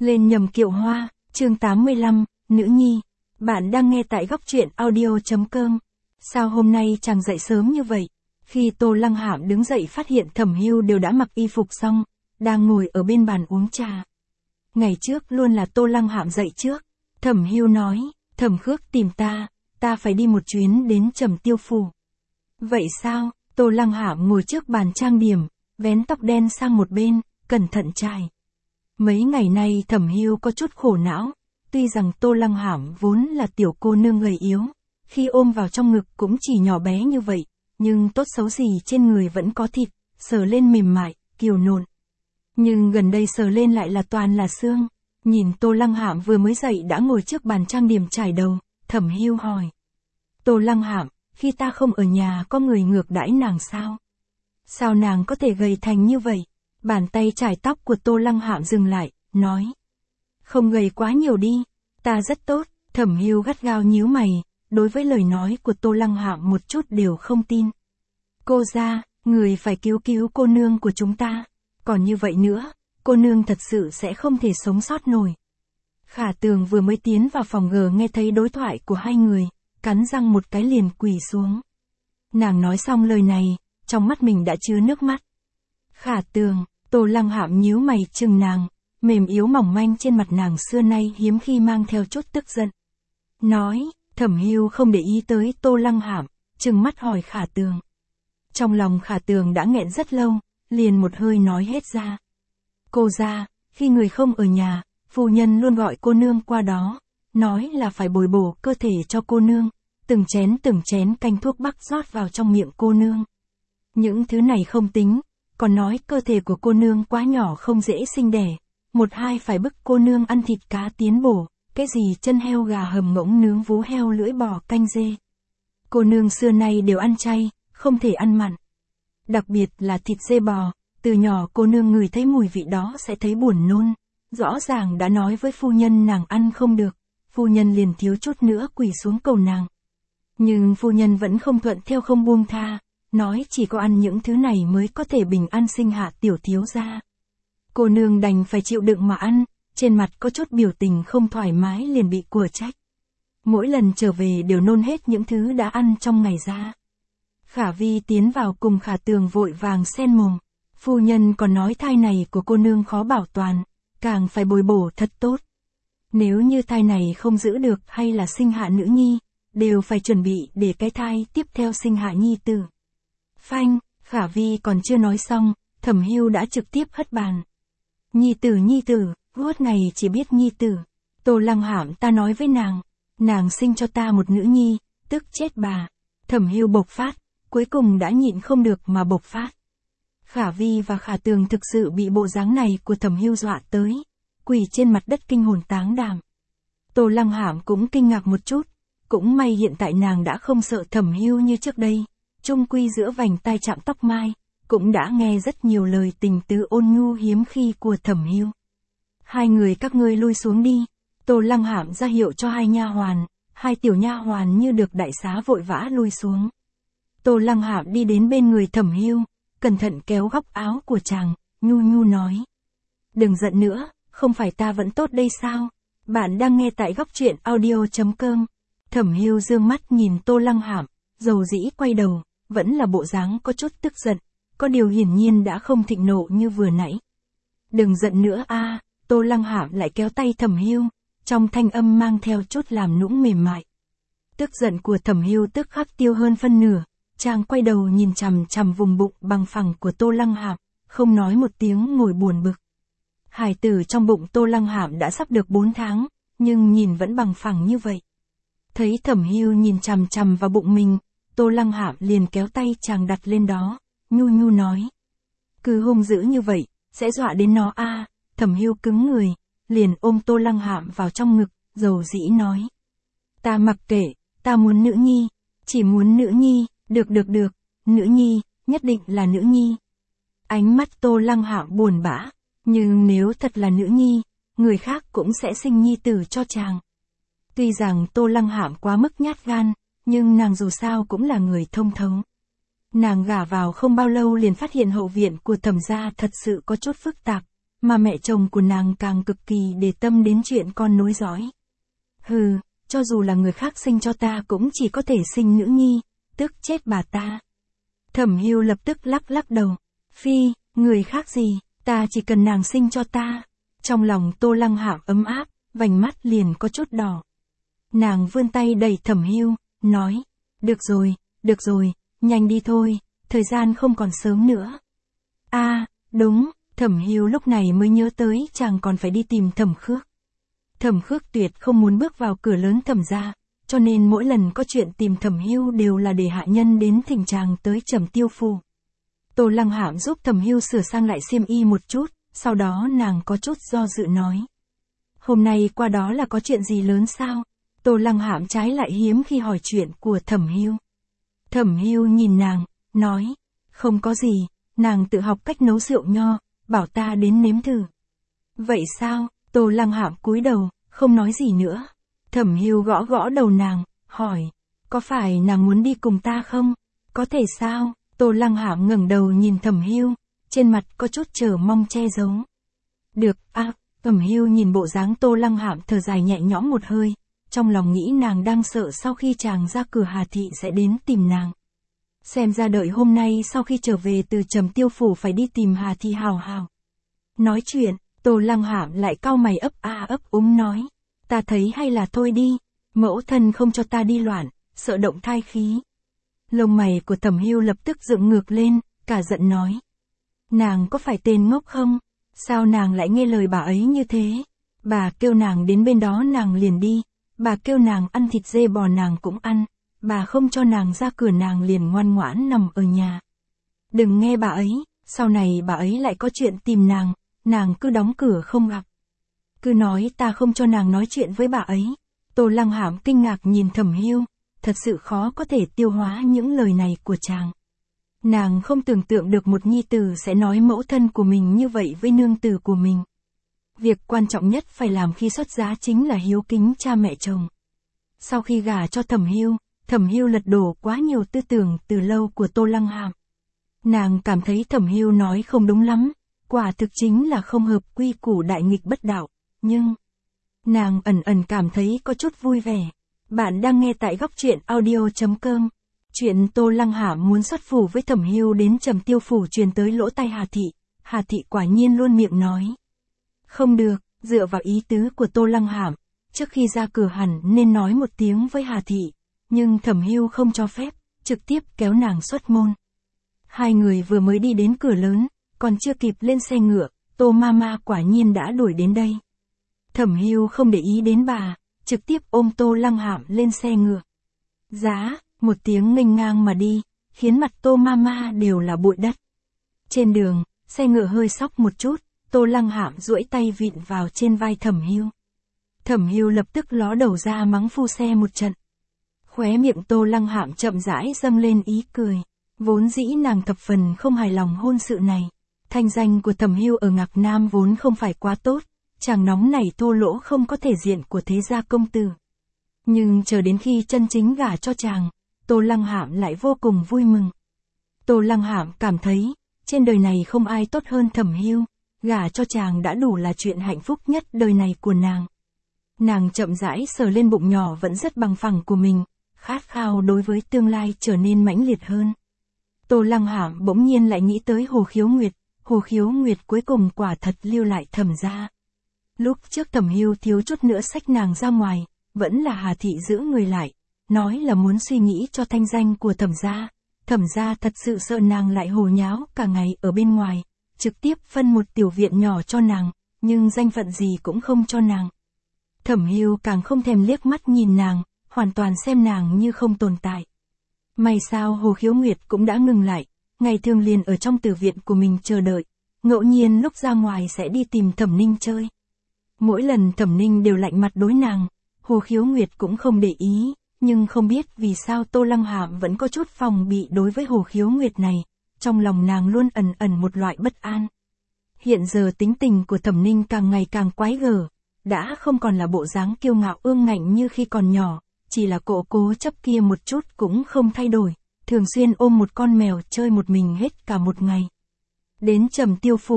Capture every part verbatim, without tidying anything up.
Lên nhầm kiệu hoa, chương tám mươi lăm, nữ nhi. Bạn đang nghe tại góc truyện audio chấm com. Sao hôm nay chàng dậy sớm như vậy? Khi Tô Lăng Hạm đứng dậy phát hiện Thẩm Hưu đều đã mặc y phục xong, đang ngồi ở bên bàn uống trà. Ngày trước luôn là Tô Lăng Hạm dậy trước. Thẩm Hưu nói, Thẩm Khước tìm ta, ta phải đi một chuyến đến Trầm Tiêu Phủ. Vậy sao? Tô Lăng Hạm ngồi trước bàn trang điểm, vén tóc đen sang một bên, cẩn thận chải. Mấy ngày nay Thẩm Hưu có chút khổ não, tuy rằng Tô Lăng Hạm vốn là tiểu cô nương gầy yếu, khi ôm vào trong ngực cũng chỉ nhỏ bé như vậy, nhưng tốt xấu gì trên người vẫn có thịt, sờ lên mềm mại, kiều nộn. Nhưng gần đây sờ lên lại là toàn là xương. Nhìn Tô Lăng Hạm vừa mới dậy đã ngồi trước bàn trang điểm chải đầu, Thẩm Hưu hỏi. Tô Lăng Hạm, khi ta không ở nhà có người ngược đãi nàng sao? Sao nàng có thể gầy thành như vậy? Bàn tay chải tóc của Tô Lăng Hạm dừng lại, nói. Không gầy quá nhiều đi, ta rất tốt. Thẩm Hưu gắt gao nhíu mày, đối với lời nói của Tô Lăng Hạm một chút đều không tin. Cô ra, người phải cứu cứu cô nương của chúng ta. Còn như vậy nữa, cô nương thật sự sẽ không thể sống sót nổi. Khả Tường vừa mới tiến vào phòng gờ nghe thấy đối thoại của hai người, cắn răng một cái liền quỳ xuống. Nàng nói xong lời này, trong mắt mình đã chứa nước mắt. Khả Tường, Tô Lăng Hạm nhíu mày chừng nàng, mềm yếu mỏng manh trên mặt nàng xưa nay hiếm khi mang theo chút tức giận. Nói, Thẩm Hưu không để ý tới Tô Lăng Hạm, chừng mắt hỏi Khả Tường. Trong lòng Khả Tường đã nghẹn rất lâu, liền một hơi nói hết ra. Cô ra, khi người không ở nhà, phu nhân luôn gọi cô nương qua đó, nói là phải bồi bổ cơ thể cho cô nương, từng chén từng chén canh thuốc bắc rót vào trong miệng cô nương. Những thứ này không tính, còn nói cơ thể của cô nương quá nhỏ không dễ sinh đẻ, một hai phải bức cô nương ăn thịt cá tiến bổ, cái gì chân heo gà hầm ngỗng nướng vú heo lưỡi bò canh dê. Cô nương xưa nay đều ăn chay, không thể ăn mặn. Đặc biệt là thịt dê bò, từ nhỏ cô nương ngửi thấy mùi vị đó sẽ thấy buồn nôn, rõ ràng đã nói với phu nhân nàng ăn không được, phu nhân liền thiếu chút nữa quỳ xuống cầu nàng. Nhưng phu nhân vẫn không thuận theo không buông tha, nói chỉ có ăn những thứ này mới có thể bình an sinh hạ tiểu thiếu gia. Cô nương đành phải chịu đựng mà ăn, trên mặt có chút biểu tình không thoải mái liền bị của trách. Mỗi lần trở về đều nôn hết những thứ đã ăn trong ngày ra. Khả Vi tiến vào cùng Khả Tường vội vàng xen mồm. Phu nhân còn nói thai này của cô nương khó bảo toàn, càng phải bồi bổ thật tốt. Nếu như thai này không giữ được hay là sinh hạ nữ nhi, đều phải chuẩn bị để cái thai tiếp theo sinh hạ nhi tử. Phanh, Khả Vi còn chưa nói xong, Thẩm Hưu đã trực tiếp hất bàn. Nhi tử nhi tử, vuốt ngày chỉ biết nhi tử. Tô Lăng Hạm ta nói với nàng, nàng sinh cho ta một nữ nhi, tức chết bà. Thẩm Hưu bộc phát, cuối cùng đã nhịn không được mà bộc phát. Khả Vi và Khả Tường thực sự bị bộ dáng này của Thẩm Hưu dọa tới, quỳ trên mặt đất kinh hồn táng đảm. Tô Lăng Hạm cũng kinh ngạc một chút, cũng may hiện tại nàng đã không sợ Thẩm Hưu như trước đây, chung quy giữa vành tai chạm tóc mai, cũng đã nghe rất nhiều lời tình tứ ôn nhu hiếm khi của Thẩm Hưu. Hai người các ngươi lui xuống đi. Tô Lăng Hạm ra hiệu cho hai nha hoàn, hai tiểu nha hoàn như được đại xá vội vã lui xuống. Tô Lăng Hạm đi đến bên người Thẩm Hưu, cẩn thận kéo góc áo của chàng, nhu nhu nói. Đừng giận nữa, không phải ta vẫn tốt đây sao? Bạn đang nghe tại góc truyện audio chấm com. Thẩm Hưu dương mắt nhìn Tô Lăng Hạm, dầu dĩ quay đầu, vẫn là bộ dáng có chút tức giận, có điều hiển nhiên đã không thịnh nộ như vừa nãy. Đừng giận nữa a. À, Tô Lăng Hạm lại kéo tay Thẩm Hưu, trong thanh âm mang theo chút làm nũng mềm mại. Tức giận của Thẩm Hưu tức khắc tiêu hơn phân nửa. Chàng quay đầu nhìn chằm chằm vùng bụng bằng phẳng của Tô Lăng Hạm, không nói một tiếng ngồi buồn bực. Hài tử trong bụng Tô Lăng Hạm đã sắp được bốn tháng, nhưng nhìn vẫn bằng phẳng như vậy. Thấy Thẩm Hưu nhìn chằm chằm vào bụng mình, Tô Lăng Hạm liền kéo tay chàng đặt lên đó, nhu nhu nói. Cứ hung dữ như vậy, sẽ dọa đến nó a. À. Thẩm Hưu cứng người, liền ôm Tô Lăng Hạm vào trong ngực, dầu dĩ nói. Ta mặc kệ, ta muốn nữ nhi, chỉ muốn nữ nhi. Được được được, nữ nhi, nhất định là nữ nhi. Ánh mắt Tô Lăng Hạm buồn bã, nhưng nếu thật là nữ nhi, người khác cũng sẽ sinh nhi tử cho chàng. Tuy rằng Tô Lăng Hạm quá mức nhát gan, nhưng nàng dù sao cũng là người thông thấu. Nàng gả vào không bao lâu liền phát hiện hậu viện của Thẩm gia thật sự có chút phức tạp, mà mẹ chồng của nàng càng cực kỳ để tâm đến chuyện con nối dõi. Hừ, cho dù là người khác sinh cho ta cũng chỉ có thể sinh nữ nhi, tức chết bà ta. Thẩm Hưu lập tức lắc lắc đầu. Phi, người khác gì, ta chỉ cần nàng sinh cho ta. Trong lòng Tô Lăng Hạm ấm áp, vành mắt liền có chút đỏ. Nàng vươn tay đẩy Thẩm Hưu, nói, được rồi, được rồi, nhanh đi thôi, thời gian không còn sớm nữa. A, à, đúng, Thẩm Hưu lúc này mới nhớ tới chàng còn phải đi tìm Thẩm Khước. Thẩm Khước tuyệt không muốn bước vào cửa lớn Thẩm gia, cho nên mỗi lần có chuyện tìm Thẩm Hưu đều là để hạ nhân đến thỉnh chàng tới Trầm Tiêu Phủ. Tô Lăng Hạm giúp Thẩm Hưu sửa sang lại xiêm y một chút, sau đó nàng có chút do dự nói. Hôm nay qua đó là có chuyện gì lớn sao? Tô Lăng Hạm trái lại hiếm khi hỏi chuyện của Thẩm Hưu. Thẩm Hưu nhìn nàng, nói, không có gì, nàng tự học cách nấu rượu nho, bảo ta đến nếm thử. Vậy sao? Tô Lăng Hạm cúi đầu, không nói gì nữa. Thẩm Hưu gõ gõ đầu nàng, hỏi, có phải nàng muốn đi cùng ta không? Có thể sao? Tô Lăng Hạm ngẩng đầu nhìn Thẩm Hưu, trên mặt có chút chờ mong che giấu. Được, à, Thẩm Hưu nhìn bộ dáng Tô Lăng Hạm thở dài nhẹ nhõm một hơi, trong lòng nghĩ nàng đang sợ sau khi chàng ra cửa Hà Thị sẽ đến tìm nàng. Xem ra đợi hôm nay sau khi trở về từ Trầm Tiêu Phủ phải đi tìm Hà Thị hào hào. Nói chuyện, Tô Lăng Hạm lại cau mày ấp a ấp úng nói, ta thấy hay là thôi đi, mẫu thân không cho ta đi loạn, sợ động thai khí. Lông mày của Thẩm Hưu lập tức dựng ngược lên, cả giận nói. Nàng có phải tên ngốc không? Sao nàng lại nghe lời bà ấy như thế? Bà kêu nàng đến bên đó nàng liền đi, bà kêu nàng ăn thịt dê bò nàng cũng ăn, bà không cho nàng ra cửa nàng liền ngoan ngoãn nằm ở nhà. Đừng nghe bà ấy, sau này bà ấy lại có chuyện tìm nàng, nàng cứ đóng cửa không gặp. Cứ nói ta không cho nàng nói chuyện với bà ấy. Tô Lăng Hạm kinh ngạc nhìn Thẩm Hưu, thật sự khó có thể tiêu hóa những lời này của chàng. Nàng không tưởng tượng được một nhi tử sẽ nói mẫu thân của mình như vậy với nương tử của mình. Việc quan trọng nhất phải làm khi xuất giá chính là hiếu kính cha mẹ chồng. Sau khi gả cho Thẩm Hưu, Thẩm Hưu lật đổ quá nhiều tư tưởng từ lâu của Tô Lăng Hạm. Nàng cảm thấy Thẩm Hưu nói không đúng lắm, quả thực chính là không hợp quy củ đại nghịch bất đạo, nhưng nàng ẩn ẩn cảm thấy có chút vui vẻ. Bạn đang nghe tại góc truyện audio chấm com. Chuyện Tô Lăng Hạm muốn xuất phủ với Thẩm Hưu đến Trầm Tiêu Phủ truyền tới lỗ tai Hà Thị, Hà Thị quả nhiên luôn miệng nói. Không được, dựa vào ý tứ của Tô Lăng Hạm, trước khi ra cửa hẳn nên nói một tiếng với Hà Thị, nhưng Thẩm Hưu không cho phép, trực tiếp kéo nàng xuất môn. Hai người vừa mới đi đến cửa lớn, còn chưa kịp lên xe ngựa, Tô Mama quả nhiên đã đuổi đến đây. Thẩm Hưu không để ý đến bà, trực tiếp ôm Tô Lăng Hạm lên xe ngựa. Giá, một tiếng nghênh ngang mà đi, khiến mặt Tô Mama đều là bụi đất. Trên đường, xe ngựa hơi sóc một chút, Tô Lăng Hạm duỗi tay vịn vào trên vai Thẩm Hưu. Thẩm Hưu lập tức ló đầu ra mắng phu xe một trận. Khóe miệng Tô Lăng Hạm chậm rãi dâng lên ý cười, vốn dĩ nàng thập phần không hài lòng hôn sự này. Thanh danh của Thẩm Hưu ở Ngạc Nam vốn không phải quá tốt, chàng nóng này thô lỗ không có thể diện của thế gia công tử. Nhưng chờ đến khi chân chính gả cho chàng, Tô Lăng Hạm lại vô cùng vui mừng. Tô Lăng Hạm cảm thấy, trên đời này không ai tốt hơn Thẩm Hưu, gả cho chàng đã đủ là chuyện hạnh phúc nhất đời này của nàng. Nàng chậm rãi sờ lên bụng nhỏ vẫn rất bằng phẳng của mình, khát khao đối với tương lai trở nên mãnh liệt hơn. Tô Lăng Hạm bỗng nhiên lại nghĩ tới Hồ Khiếu Nguyệt, Hồ Khiếu Nguyệt cuối cùng quả thật lưu lại Thẩm gia. Lúc trước Thẩm Hưu thiếu chút nữa xách nàng ra ngoài, vẫn là Hà Thị giữ người lại, nói là muốn suy nghĩ cho thanh danh của Thẩm gia. Thẩm gia thật sự sợ nàng lại hồ nháo cả ngày ở bên ngoài, trực tiếp phân một tiểu viện nhỏ cho nàng, nhưng danh phận gì cũng không cho nàng. Thẩm Hưu càng không thèm liếc mắt nhìn nàng, hoàn toàn xem nàng như không tồn tại. May sao Hồ Khiếu Nguyệt cũng đã ngừng lại, ngày thường liền ở trong tử viện của mình chờ đợi, ngẫu nhiên lúc ra ngoài sẽ đi tìm Thẩm Ninh chơi. Mỗi lần Thẩm Ninh đều lạnh mặt đối nàng, Hồ Khiếu Nguyệt cũng không để ý, nhưng không biết vì sao Tô Lăng Hạm vẫn có chút phòng bị đối với Hồ Khiếu Nguyệt này, trong lòng nàng luôn ẩn ẩn một loại bất an. Hiện giờ tính tình của Thẩm Ninh càng ngày càng quái gở, đã không còn là bộ dáng kiêu ngạo ương ngạnh như khi còn nhỏ, chỉ là cộ cố chấp kia một chút cũng không thay đổi, thường xuyên ôm một con mèo chơi một mình hết cả một ngày. Đến Trầm Tiêu Phủ,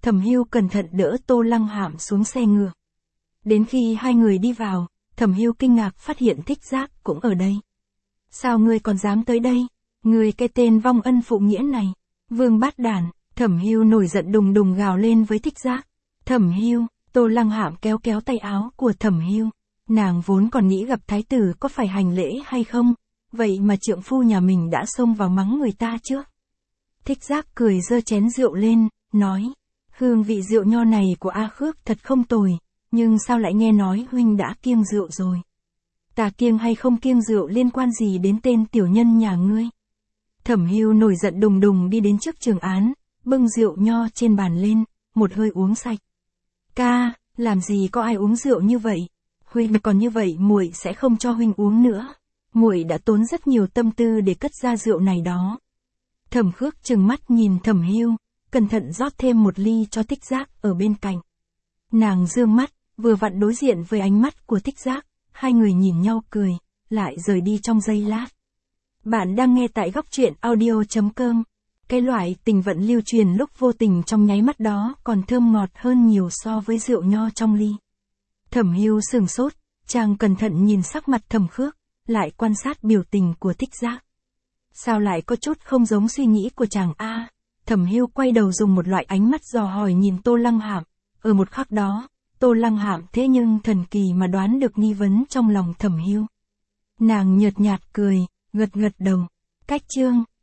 Thẩm Hưu cẩn thận đỡ Tô Lăng Hạm xuống xe ngựa. Đến khi hai người đi vào, Thẩm Hưu kinh ngạc phát hiện Thích Giác cũng ở đây. Sao ngươi còn dám tới đây? Ngươi cái tên vong ân phụ nghĩa này. Vương bát đản, Thẩm Hưu nổi giận đùng đùng gào lên với Thích Giác. Thẩm Hưu, Tô Lăng Hạm kéo kéo tay áo của Thẩm Hưu. Nàng vốn còn nghĩ gặp thái tử có phải hành lễ hay không, vậy mà trượng phu nhà mình đã xông vào mắng người ta trước. Thích Giác cười giơ chén rượu lên, nói, hương vị rượu nho này của A Khước thật không tồi, nhưng sao lại nghe nói huynh đã kiêng rượu rồi? Ta kiêng hay không kiêng rượu liên quan gì đến tên tiểu nhân nhà ngươi? Thẩm Hưu nổi giận đùng đùng đi đến trước Trường Án, bưng rượu nho trên bàn lên, một hơi uống sạch. Ca, làm gì có ai uống rượu như vậy? Huynh mà còn như vậy muội sẽ không cho huynh uống nữa. Muội đã tốn rất nhiều tâm tư để cất ra rượu này đó. Thẩm Khước trừng mắt nhìn Thẩm Hưu, cẩn thận rót thêm một ly cho Thích Giác ở bên cạnh. Nàng dương mắt, vừa vặn đối diện với ánh mắt của Thích Giác, hai người nhìn nhau cười, lại rời đi trong giây lát. Bạn đang nghe tại góc truyện audio chấm com. Cái loại tình vận lưu truyền lúc vô tình trong nháy mắt đó còn thơm ngọt hơn nhiều so với rượu nho trong ly. Thẩm Hưu sửng sốt, chàng cẩn thận nhìn sắc mặt Thẩm Khước, lại quan sát biểu tình của Thích Giác. Sao lại có chút không giống suy nghĩ của chàng a? Thẩm Hưu quay đầu dùng một loại ánh mắt dò hỏi nhìn Tô Lăng Hạm. Ở một khắc đó, Tô Lăng Hạm thế nhưng thần kỳ mà đoán được nghi vấn trong lòng Thẩm Hưu. Nàng nhợt nhạt cười, gật gật đầu. Cách chương